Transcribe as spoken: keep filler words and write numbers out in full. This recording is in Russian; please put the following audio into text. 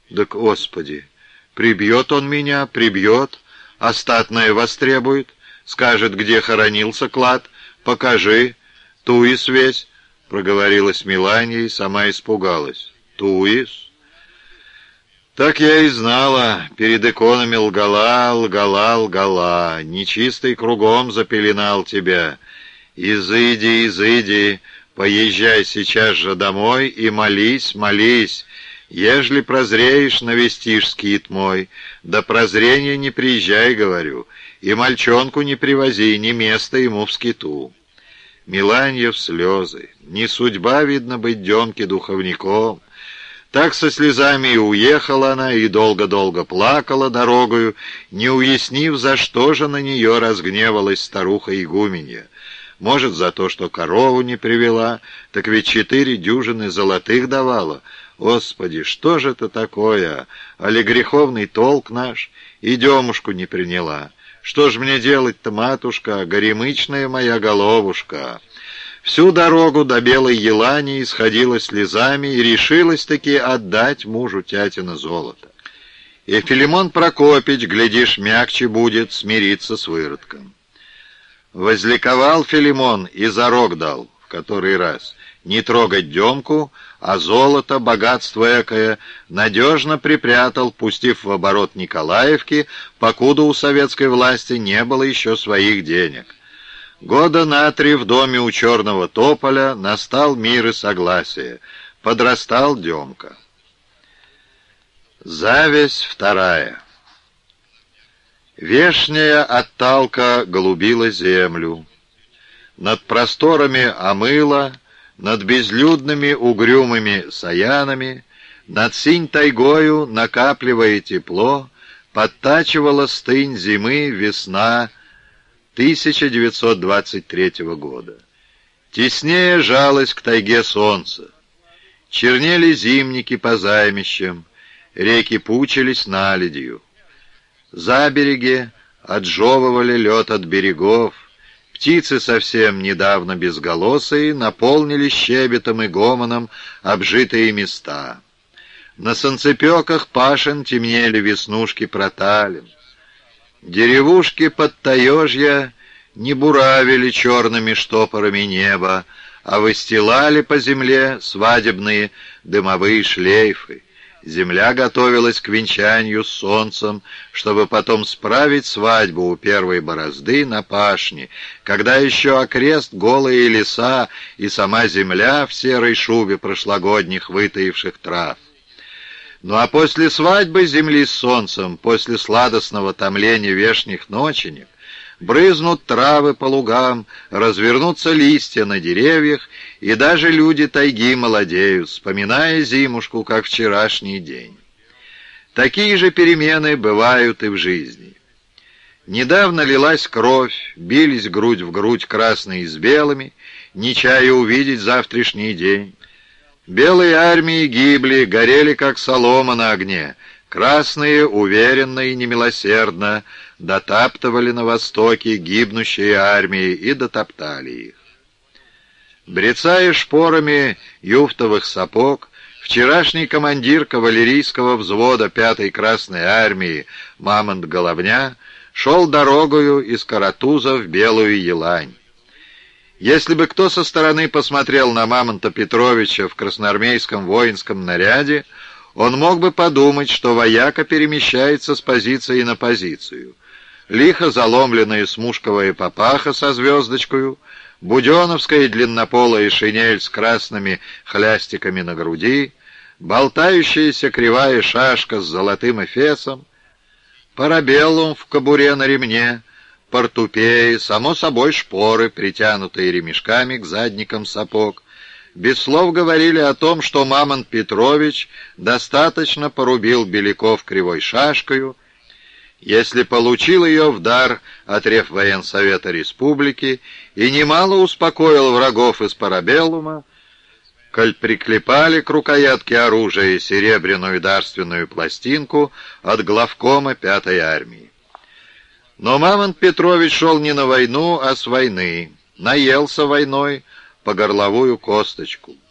Да, Господи, прибьет он меня, прибьет, остатное востребует, скажет, где хоронился клад, покажи, туис весь, проговорилась Меланья и сама испугалась. Туис? Так я и знала, перед иконами лгала, лгала, лгала, нечистый кругом запеленал тебя. Изыди, изыди, поезжай сейчас же домой и молись, молись. Ежели прозреешь, навестишь скит мой, до прозрения не приезжай, говорю, и мальчонку не привози, ни места ему в скиту. Меланья в слезы. Не судьба, видно, быть Демке духовником. Так со слезами и уехала она, и долго-долго плакала дорогою, не уяснив, за что же на нее разгневалась старуха-игуменья. Может, за то, что корову не привела, так ведь четыре дюжины золотых давала. Господи, что же это такое? Али греховный толк наш? И Демушку не приняла. Что ж мне делать-то, матушка, горемычная моя головушка?» Всю дорогу до Белой Елани исходила слезами и решилась-таки отдать мужу тятина золото. И Филимон Прокопич, глядишь, мягче будет смириться с выродком. Возликовал Филимон и зарок дал, в который раз, не трогать Демку, а золото, богатство экое, надежно припрятал, пустив в оборот Николаевки, покуда у советской власти не было еще своих денег. Года на три в доме у Черного Тополя настал мир и согласие. Подрастал Демка. Зависть вторая. Вешняя отталка голубила землю. Над просторами омыла, над безлюдными угрюмыми саянами, над синь тайгою, накапливая тепло, подтачивала стынь зимы весна тысяча девятьсот двадцать третьего года. Теснее жалось к тайге солнце. Чернели зимники по займищам, реки пучились наледью. Забереги отжевывали лед от берегов, птицы совсем недавно безголосые наполнили щебетом и гомоном обжитые места. На санцепеках пашен темнели веснушки проталин. Деревушки под Таежья не буравили черными штопорами неба, а выстилали по земле свадебные дымовые шлейфы. Земля готовилась к венчанию с солнцем, чтобы потом справить свадьбу у первой борозды на пашне, когда еще окрест голые леса и сама земля в серой шубе прошлогодних вытаивших трав. Ну а после свадьбы земли с солнцем, после сладостного томления вешних ноченек, брызнут травы по лугам, развернутся листья на деревьях, и даже люди тайги молодеют, вспоминая зимушку, как вчерашний день. Такие же перемены бывают и в жизни. Недавно лилась кровь, бились грудь в грудь красные с белыми, не чая увидеть завтрашний день. Белые армии гибли, горели, как солома на огне. Красные, уверенно и немилосердно, дотаптывали на востоке гибнущие армии и дотоптали их. Брецая шпорами юфтовых сапог, вчерашний командир кавалерийского взвода пятой Красной армии Мамонт Головня шел дорогою из Каратуза в Белую Елань. Если бы кто со стороны посмотрел на Мамонта Петровича в красноармейском воинском наряде, он мог бы подумать, что вояка перемещается с позиции на позицию. Лихо заломленная смушковая папаха со звездочкою, буденовская длиннополая шинель с красными хлястиками на груди, болтающаяся кривая шашка с золотым эфесом, парабеллум в кобуре на ремне, портупеи, само собой шпоры, притянутые ремешками к задникам сапог, без слов говорили о том, что Мамонт Петрович достаточно порубил беляков кривой шашкою, если получил ее в дар от Реввоенсовета Республики и немало успокоил врагов из парабеллума, коль приклепали к рукоятке оружия серебряную дарственную пластинку от главкома пятой армии. Но Мамонт Петрович шел не на войну, а с войны, наелся войной по горловую косточку.